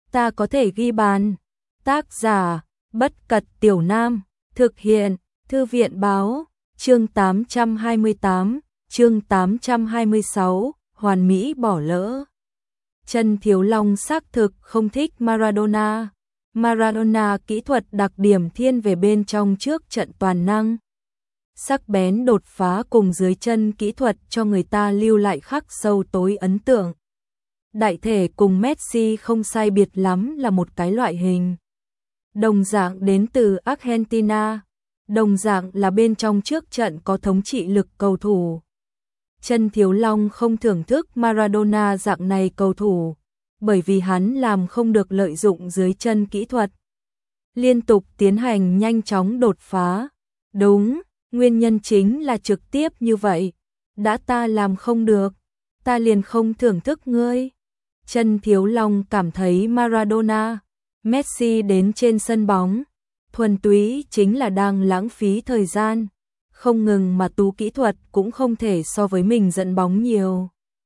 ta có thể ghi bàn. Tác giả, Bất Cật Tiểu Nam, thực hiện, Thư viện báo, chương 828, chương 826, hoàn mỹ bỏ lỡ. Trần Thiếu Long xác thực không thích Maradona. Maradona kỹ thuật đặc điểm thiên về bên trong trước trận toàn năng. Sắc bén đột phá cùng dưới chân kỹ thuật cho người ta lưu lại khắc sâu tối ấn tượng. Đại thể cùng Messi không sai biệt lắm là một cái loại hình. Đồng dạng đến từ Argentina, đồng dạng là bên trong trước trận có thống trị lực cầu thủ. Trần Thiếu Long không thưởng thức Maradona dạng này cầu thủ, bởi vì hắn làm không được lợi dụng dưới chân kỹ thuật. Liên tục tiến hành nhanh chóng đột phá. Đúng, nguyên nhân chính là trực tiếp như vậy. Đã ta làm không được, ta liền không thưởng thức ngươi. Trần Thiếu Long cảm thấy Maradona, Messi đến trên sân bóng, thuần túy chính là đang lãng phí thời gian. Không ngừng mà tú kỹ thuật cũng không thể so với mình dẫn bóng nhiều.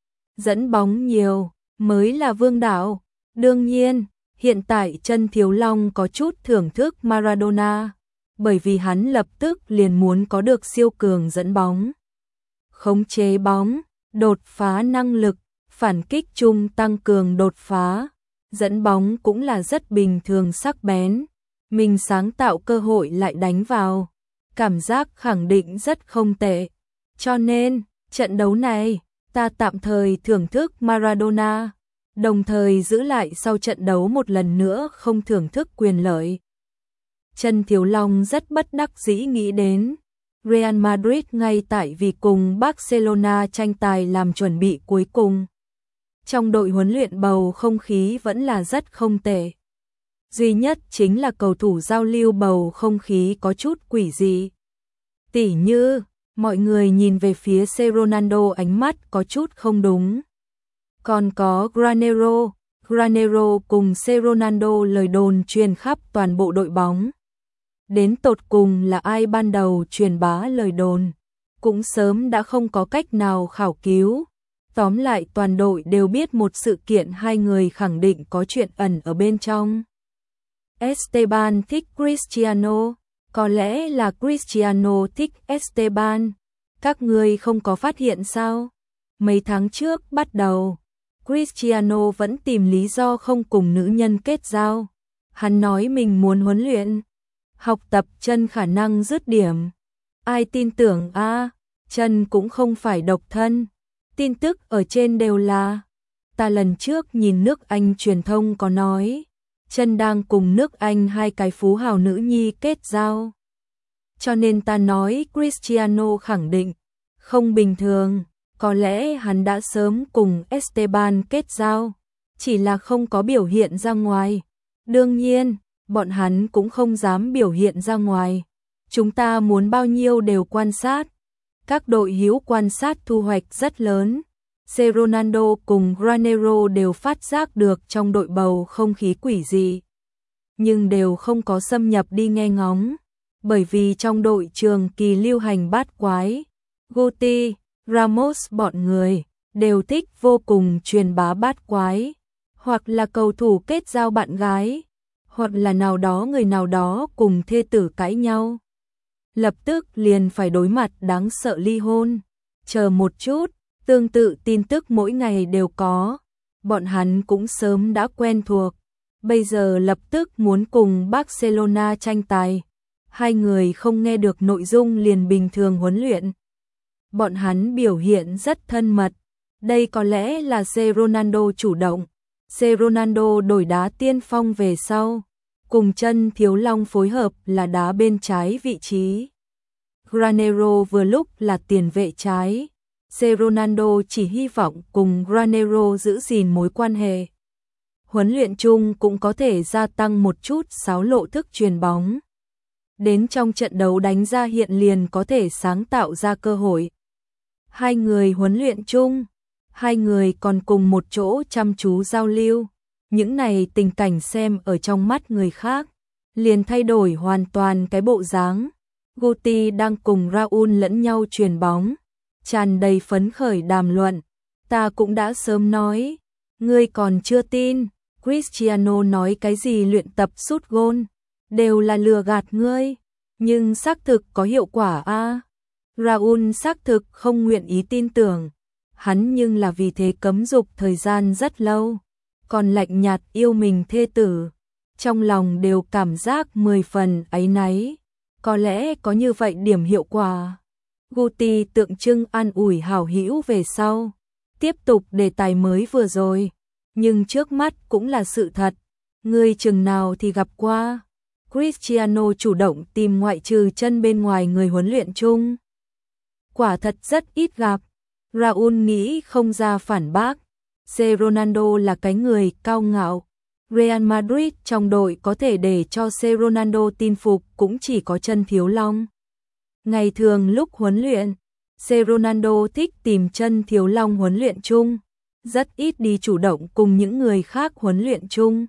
Dẫn bóng nhiều mới là vương đạo. Đương nhiên, hiện tại Trần Thiếu Long có chút thưởng thức Maradona, bởi vì hắn lập tức liền muốn có được siêu cường dẫn bóng. Khống chế bóng, đột phá năng lực, phản kích chung tăng cường đột phá, dẫn bóng cũng là rất bình thường sắc bén. Mình sáng tạo cơ hội lại đánh vào, cảm giác khẳng định rất không tệ. Cho nên, trận đấu này, ta tạm thời thưởng thức Maradona, đồng thời giữ lại sau trận đấu một lần nữa không thưởng thức quyền lợi. Trần Thiếu Long rất bất đắc dĩ nghĩ đến, Real Madrid ngay tại vì cùng Barcelona tranh tài làm chuẩn bị cuối cùng. Trong đội huấn luyện bầu không khí vẫn là rất không tệ. Duy nhất chính là cầu thủ giao lưu bầu không khí có chút quỷ dị. Tỉ như, mọi người nhìn về phía C. Ronaldo ánh mắt có chút không đúng. Còn có Granero cùng C. Ronaldo lời đồn truyền khắp toàn bộ đội bóng. Đến tột cùng là ai ban đầu truyền bá lời đồn, cũng sớm đã không có cách nào khảo cứu. Tóm lại toàn đội đều biết một sự kiện hai người khẳng định có chuyện ẩn ở bên trong. Esteban thích Cristiano, có lẽ là Cristiano thích Esteban. Các người không có phát hiện sao? Mấy tháng trước bắt đầu, Cristiano vẫn tìm lý do không cùng nữ nhân kết giao. Hắn nói mình muốn huấn luyện, học tập chân khả năng dứt điểm. Ai tin tưởng a? Chân cũng không phải độc thân. Tin tức ở trên đều là, ta lần trước nhìn nước Anh truyền thông có nói, Chân đang cùng nước Anh hai cái phú hào nữ nhi kết giao. Cho nên ta nói Cristiano khẳng định, không bình thường, có lẽ hắn đã sớm cùng Esteban kết giao, chỉ là không có biểu hiện ra ngoài. Đương nhiên, bọn hắn cũng không dám biểu hiện ra ngoài. Chúng ta muốn bao nhiêu đều quan sát. Các đội hữu quan sát thu hoạch rất lớn. C. Ronaldo cùng Granero đều phát giác được trong đội bầu không khí quỷ dị, nhưng đều không có xâm nhập đi nghe ngóng, bởi vì trong đội trường kỳ lưu hành bát quái, Guti, Ramos bọn người đều thích vô cùng truyền bá bát quái, hoặc là cầu thủ kết giao bạn gái, hoặc là nào đó người nào đó cùng thê tử cãi nhau, lập tức liền phải đối mặt đáng sợ ly hôn. Chờ một chút, tương tự tin tức mỗi ngày đều có, bọn hắn cũng sớm đã quen thuộc, bây giờ lập tức muốn cùng Barcelona tranh tài. Hai người không nghe được nội dung liền bình thường huấn luyện. Bọn hắn biểu hiện rất thân mật, đây có lẽ là C. Ronaldo chủ động. C. Ronaldo đổi đá tiên phong về sau, cùng Chân Thiếu Long phối hợp là đá bên trái vị trí. Granero vừa lúc là tiền vệ trái. C. Ronaldo chỉ hy vọng cùng Granero giữ gìn mối quan hệ. Huấn luyện chung cũng có thể gia tăng một chút xáo lộ thức truyền bóng. Đến trong trận đấu đánh ra hiện liền có thể sáng tạo ra cơ hội. Hai người huấn luyện chung, hai người còn cùng một chỗ chăm chú giao lưu. Những này tình cảnh xem ở trong mắt người khác, liền thay đổi hoàn toàn cái bộ dáng. Guti đang cùng Raúl lẫn nhau truyền bóng, tràn đầy phấn khởi đàm luận. Ta cũng đã sớm nói, ngươi còn chưa tin, Cristiano nói cái gì luyện tập sút gôn, đều là lừa gạt ngươi, nhưng xác thực có hiệu quả a. Raul xác thực không nguyện ý tin tưởng, hắn nhưng là vì thế cấm dục thời gian rất lâu, còn lạnh nhạt yêu mình thê tử, trong lòng đều cảm giác 10 phần áy náy, có lẽ có như vậy điểm hiệu quả. Guti tượng trưng an ủi hảo hữu về sau, tiếp tục đề tài mới vừa rồi, nhưng trước mắt cũng là sự thật, ngươi chừng nào thì gặp qua. Cristiano chủ động tìm ngoại trừ chân bên ngoài người huấn luyện chung. Quả thật rất ít gặp. Raul nghĩ không ra phản bác. Ronaldo là cái người cao ngạo. Real Madrid trong đội có thể để cho Ronaldo tin phục cũng chỉ có Chân Thiếu Long. Ngày thường lúc huấn luyện, Ronaldo thích tìm Chân Thiếu Long huấn luyện chung, rất ít đi chủ động cùng những người khác huấn luyện chung.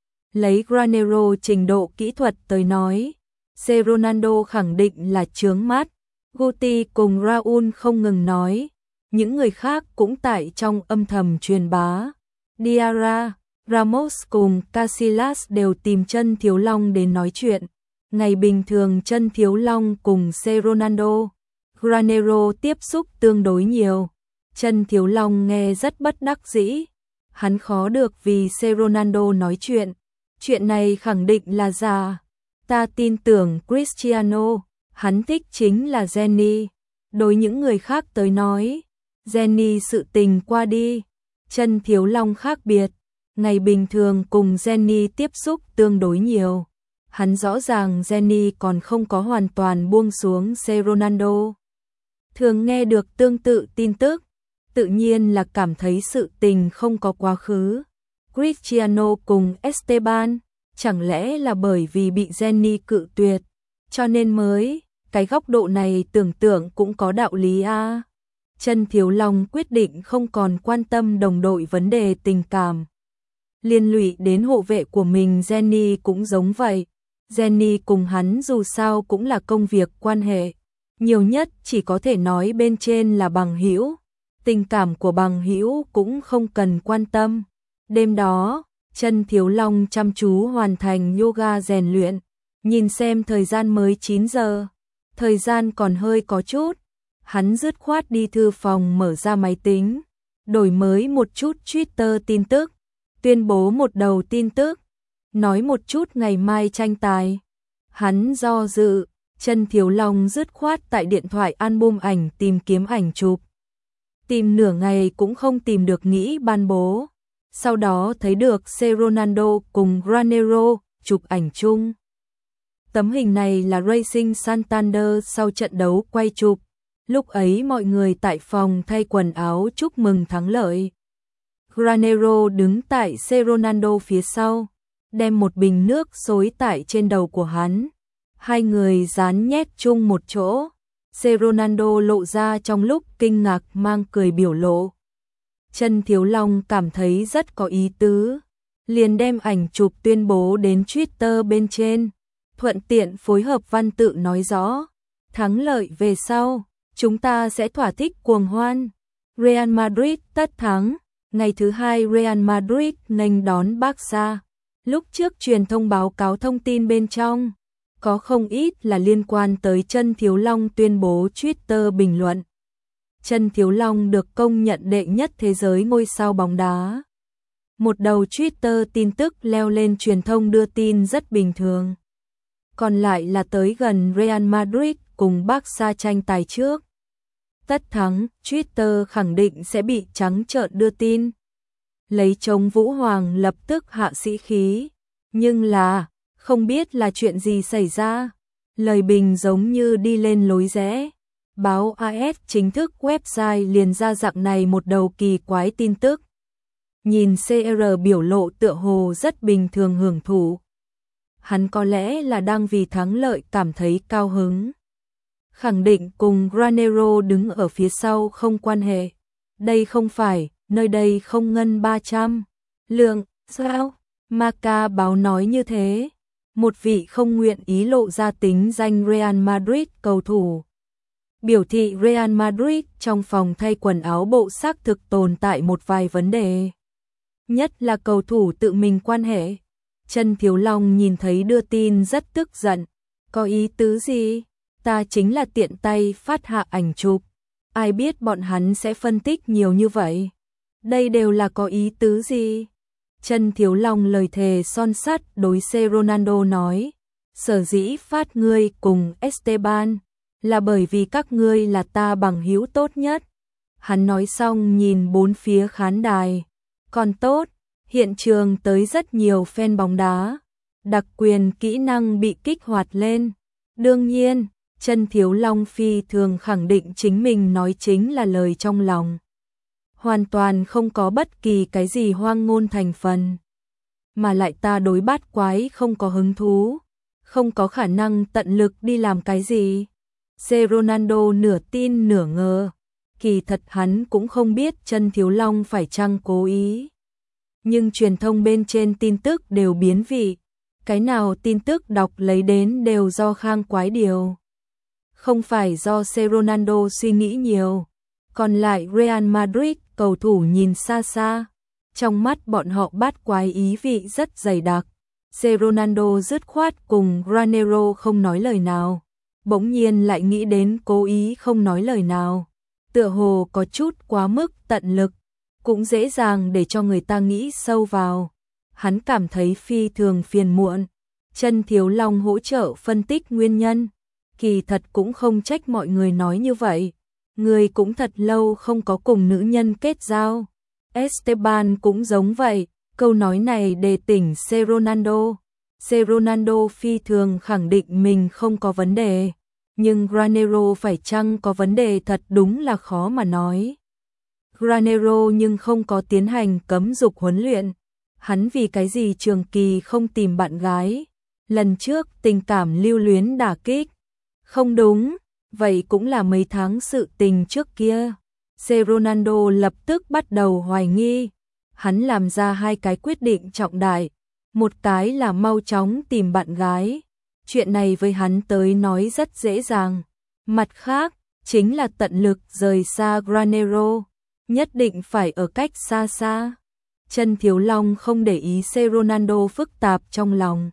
Lấy Granero trình độ kỹ thuật tới nói, Ronaldo khẳng định là chướng mắt. Guti cùng Raul không ngừng nói, những người khác cũng tại trong âm thầm truyền bá. Diarra, Ramos cùng Casillas đều tìm Chân Thiếu Long đến nói chuyện. Ngày bình thường Chân Thiếu Long cùng Ronaldo, Granero tiếp xúc tương đối nhiều. Chân Thiếu Long nghe rất bất đắc dĩ, hắn khó được vì Ronaldo nói chuyện. Chuyện này khẳng định là giả. Ta tin tưởng Cristiano, hắn thích chính là Jenny. Đối những người khác tới nói, Jenny sự tình qua đi. Chân Thiếu Long khác biệt, ngày bình thường cùng Jenny tiếp xúc tương đối nhiều. Hắn rõ ràng Jenny còn không có hoàn toàn buông xuống Ronaldo. Thường nghe được tương tự tin tức, tự nhiên là cảm thấy sự tình không có quá khứ. Cristiano cùng Esteban, chẳng lẽ là bởi vì bị Jenny cự tuyệt, cho nên mới, cái góc độ này tưởng tượng cũng có đạo lý a. Chân Thiếu Long quyết định không còn quan tâm đồng đội vấn đề tình cảm. Liên lụy đến hộ vệ của mình Jenny cũng giống vậy. Jenny cùng hắn dù sao cũng là công việc quan hệ, nhiều nhất chỉ có thể nói bên trên là bằng hữu, tình cảm của bằng hữu cũng không cần quan tâm. Đêm đó, Chân Thiếu Long chăm chú hoàn thành yoga rèn luyện, nhìn xem thời gian mới 9 giờ, thời gian còn hơi có chút, hắn dứt khoát đi thư phòng mở ra máy tính, đổi mới một chút Twitter tin tức, tuyên bố một đầu tin tức, nói một chút ngày mai tranh tài. Hắn do dự, Chân Thiếu Long dứt khoát tại điện thoại album ảnh tìm kiếm ảnh chụp. Tìm nửa ngày cũng không tìm được nghĩ ban bố. Sau đó thấy được Ronaldo cùng Granero chụp ảnh chung. Tấm hình này là Racing Santander sau trận đấu quay chụp. Lúc ấy mọi người tại phòng thay quần áo chúc mừng thắng lợi. Granero đứng tại Ronaldo phía sau, đem một bình nước xối tại trên đầu của hắn. Hai người dán nhét chung một chỗ. Ronaldo lộ ra trong lúc kinh ngạc mang cười biểu lộ. Chân Thiếu Long cảm thấy rất có ý tứ, liền đem ảnh chụp tuyên bố đến Twitter bên trên, thuận tiện phối hợp văn tự nói rõ, thắng lợi về sau, chúng ta sẽ thỏa thích cuồng hoan. Real Madrid tất thắng, ngày thứ hai Real Madrid nghênh đón Barca. Lúc trước truyền thông báo cáo thông tin bên trong, có không ít là liên quan tới Chân Thiếu Long tuyên bố Twitter bình luận. Chân Thiếu Long được công nhận đệ nhất thế giới ngôi sao bóng đá. Một đầu Twitter tin tức leo lên truyền thông đưa tin rất bình thường. Còn lại là tới gần Real Madrid cùng Barca tranh tài trước. Tất thắng, Twitter khẳng định sẽ bị trắng trợn đưa tin. Lấy chống Vũ Hoàng lập tức hạ sĩ khí. Nhưng là, không biết là chuyện gì xảy ra. Lời bình giống như đi lên lối rẽ. Báo AS chính thức website liền ra dạng này một đầu kỳ quái tin tức. Nhìn CR biểu lộ tựa hồ rất bình thường hưởng thụ. Hắn có lẽ là đang vì thắng lợi cảm thấy cao hứng. Khẳng định cùng Granero đứng ở phía sau không quan hệ. Đây không phải, nơi đây không ngân 300. Lượng, sao? Marca báo nói như thế. Một vị không nguyện ý lộ ra tính danh Real Madrid cầu thủ. Biểu thị Real Madrid trong phòng thay quần áo bộ xác thực tồn tại một vài vấn đề. nhất là cầu thủ tự mình quan hệ. Chân Thiếu Long nhìn thấy đưa tin rất tức giận. Có ý tứ gì? Ta chính là tiện tay phát hạ ảnh chụp. Ai biết bọn hắn sẽ phân tích nhiều như vậy? Đây đều là có ý tứ gì? Chân Thiếu Long lời thề son sắt đối C Ronaldo nói. Sở dĩ phát ngươi cùng Esteban là bởi vì các ngươi là ta bằng hữu tốt nhất. Hắn nói xong nhìn bốn phía khán đài. Còn tốt, hiện trường tới rất nhiều fan bóng đá. Đặc quyền kỹ năng bị kích hoạt lên. Đương nhiên, Chân Thiếu Long phi thường khẳng định chính mình nói chính là lời trong lòng. Hoàn toàn không có bất kỳ cái gì hoang ngôn thành phần. Mà lại ta đối bát quái không có hứng thú. Không có khả năng tận lực đi làm cái gì. C Ronaldo nửa tin nửa ngờ. Kỳ thật hắn cũng không biết Chân Thiếu Long phải chăng cố ý. Nhưng truyền thông bên trên tin tức đều biến vị. Cái nào tin tức đọc lấy đến đều do Khang Quái điều. Không phải do C Ronaldo suy nghĩ nhiều. Còn lại Real Madrid cầu thủ nhìn xa xa. Trong mắt bọn họ bát quái ý vị rất dày đặc. C Ronaldo dứt khoát cùng Granero không nói lời nào. Bỗng nhiên lại nghĩ đến cố ý không nói lời nào. Tựa hồ có chút quá mức tận lực. Cũng dễ dàng để cho người ta nghĩ sâu vào. Hắn cảm thấy phi thường phiền muộn. Chân Thiếu Long hỗ trợ phân tích nguyên nhân. Kỳ thật cũng không trách mọi người nói như vậy. Người cũng thật lâu không có cùng nữ nhân kết giao. Esteban cũng giống vậy. Câu nói này đề tỉnh C Ronaldo. C Ronaldo phi thường khẳng định mình không có vấn đề. Nhưng Granero phải chăng có vấn đề thật đúng là khó mà nói. Granero nhưng không có tiến hành cấm dục huấn luyện. Hắn vì cái gì trường kỳ không tìm bạn gái. Lần trước tình cảm lưu luyến đả kích. Không đúng, vậy cũng là mấy tháng sự tình trước kia. C Ronaldo lập tức bắt đầu hoài nghi. Hắn làm ra hai cái quyết định trọng đại. Một cái là mau chóng tìm bạn gái. Chuyện này với hắn tới nói rất dễ dàng. Mặt khác, chính là tận lực rời xa Granero. Nhất định phải ở cách xa xa. Chân Thiếu Long không để ý C Ronaldo phức tạp trong lòng.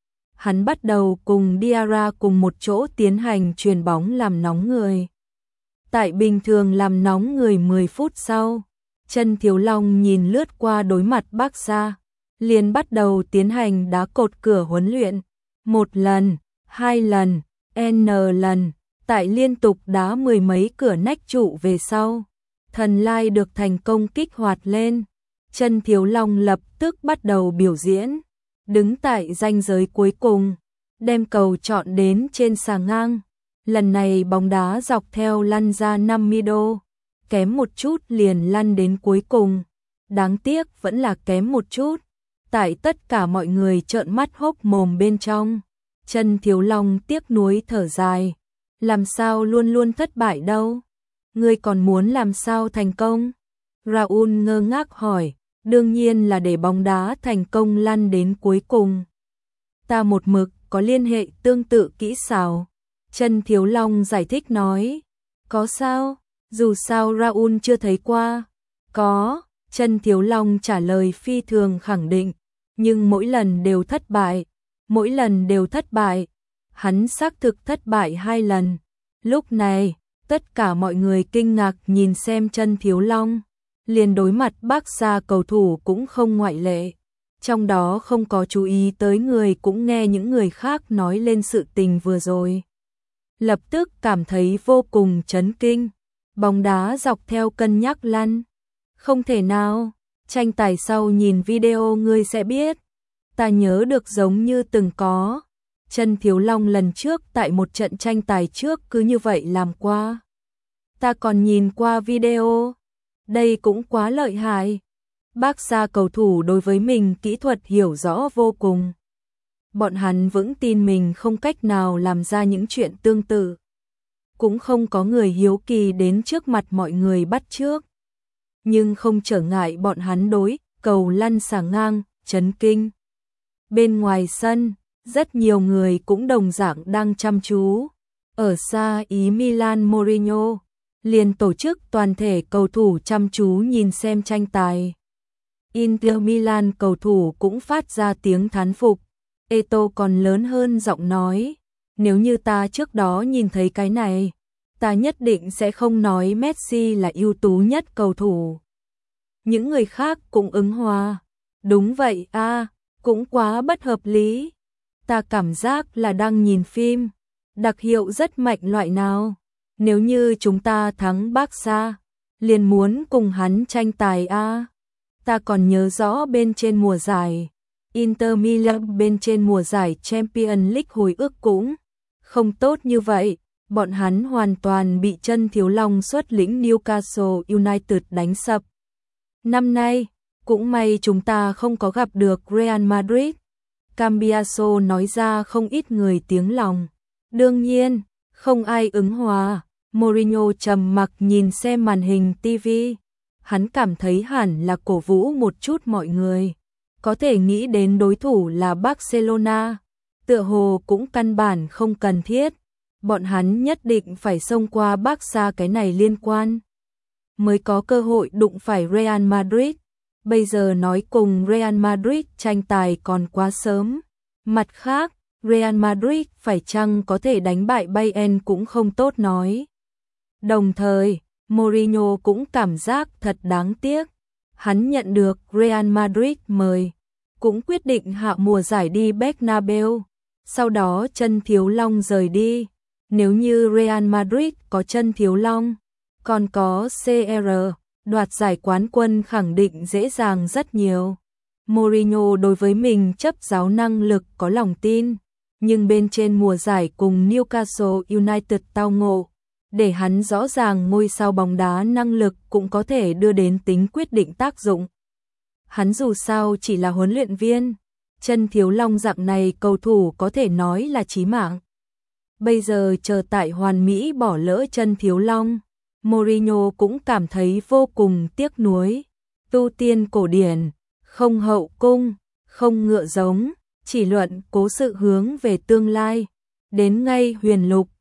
Hắn bắt đầu cùng Diarra cùng một chỗ tiến hành chuyền bóng làm nóng người. Tại bình thường làm nóng người 10 phút sau, Chân Thiếu Long nhìn lướt qua đối mặt Barca, liền bắt đầu tiến hành đá cột cửa huấn luyện. 1 lần, 2 lần, N lần, tại liên tục đá mười mấy cửa nách trụ về sau. Thần lai được thành công kích hoạt lên. Chân Thiếu Long lập tức bắt đầu biểu diễn. Đứng tại ranh giới cuối cùng, đem cầu chọn đến trên xà ngang. Lần này bóng đá dọc theo lăn ra 50 đô, kém một chút liền lăn đến cuối cùng. Đáng tiếc vẫn là kém một chút. Tại tất cả mọi người trợn mắt hốc mồm bên trong, Chân Thiếu Long tiếc nuối thở dài. Làm sao luôn luôn thất bại đâu? Ngươi còn muốn làm sao thành công? Raúl ngơ ngác hỏi. Đương nhiên là để bóng đá thành công lăn đến cuối cùng. Ta một mực có liên hệ tương tự kỹ xảo. Chân Thiếu Long giải thích nói. Có sao? Dù sao Raúl chưa thấy qua. Có, Chân Thiếu Long trả lời phi thường khẳng định. Nhưng mỗi lần đều thất bại. Mỗi lần đều thất bại. Hắn xác thực thất bại 2 lần. Lúc này, tất cả mọi người kinh ngạc nhìn xem Chân Thiếu Long. Liền đối mặt Barca cầu thủ cũng không ngoại lệ. Trong đó không có chú ý tới người cũng nghe những người khác nói lên sự tình vừa rồi. Lập tức cảm thấy vô cùng chấn kinh. Bóng đá dọc theo cân nhắc lăn. Không thể nào, tranh tài sau nhìn video ngươi sẽ biết. Ta nhớ được giống như từng có. Chân Thiếu Long lần trước tại một trận tranh tài trước cứ như vậy làm qua. Ta còn nhìn qua video. Đây cũng quá lợi hại. Barca cầu thủ đối với mình kỹ thuật hiểu rõ vô cùng. Bọn hắn vững tin mình không cách nào làm ra những chuyện tương tự. Cũng không có người hiếu kỳ đến trước mặt mọi người bắt chước. Nhưng không trở ngại bọn hắn đối cầu lăn xà ngang, chấn kinh. Bên ngoài sân, rất nhiều người cũng đồng dạng đang chăm chú. Ở xa ý Milan Mourinho liền tổ chức toàn thể cầu thủ chăm chú nhìn xem tranh tài. Inter Milan cầu thủ cũng phát ra tiếng thán phục. Eto'o còn lớn hơn giọng nói, nếu như ta trước đó nhìn thấy cái này, ta nhất định sẽ không nói Messi là ưu tú nhất cầu thủ. Những người khác cũng ứng hòa. Đúng vậy a, cũng quá bất hợp lý. Ta cảm giác là đang nhìn phim. Đặc hiệu rất mạnh loại nào. Nếu như chúng ta thắng Barca, liền muốn cùng hắn tranh tài a. Ta còn nhớ rõ bên trên mùa giải Inter Milan bên trên mùa giải Champions League hồi ức cũng không tốt như vậy. Bọn hắn hoàn toàn bị chân thiếu long xuất lĩnh Newcastle United đánh sập. Năm nay, cũng may chúng ta không có gặp được Real Madrid. Cambiaso nói ra không ít người tiếng lòng. Đương nhiên, không ai ứng hòa. Mourinho trầm mặc nhìn xem màn hình TV. Hắn cảm thấy hẳn là cổ vũ một chút mọi người. Có thể nghĩ đến đối thủ là Barcelona. Tựa hồ cũng căn bản không cần thiết. Bọn hắn nhất định phải xông qua Barca cái này liên quan. Mới có cơ hội đụng phải Real Madrid. Bây giờ nói cùng Real Madrid tranh tài còn quá sớm. Mặt khác, Real Madrid phải chăng có thể đánh bại Bayern cũng không tốt nói. Đồng thời, Mourinho cũng cảm giác thật đáng tiếc. Hắn nhận được Real Madrid mời, cũng quyết định hạ mùa giải đi Bernabeu. Sau đó chân thiếu long rời đi. Nếu như Real Madrid có chân thiếu long, còn có CR, đoạt giải quán quân khẳng định dễ dàng rất nhiều. Mourinho đối với mình chấp giáo năng lực có lòng tin, nhưng bên trên mùa giải cùng Newcastle United tao ngộ, để hắn rõ ràng ngôi sao bóng đá năng lực cũng có thể đưa đến tính quyết định tác dụng. Hắn dù sao chỉ là huấn luyện viên, chân thiếu long dạng này cầu thủ có thể nói là chí mạng. Bây giờ chờ tại Hoàn Mỹ bỏ lỡ chân thiếu long, Mourinho cũng cảm thấy vô cùng tiếc nuối. Tu tiên cổ điển, không hậu cung, không ngựa giống, chỉ luận cố sự hướng về tương lai. Đến ngay huyền lục,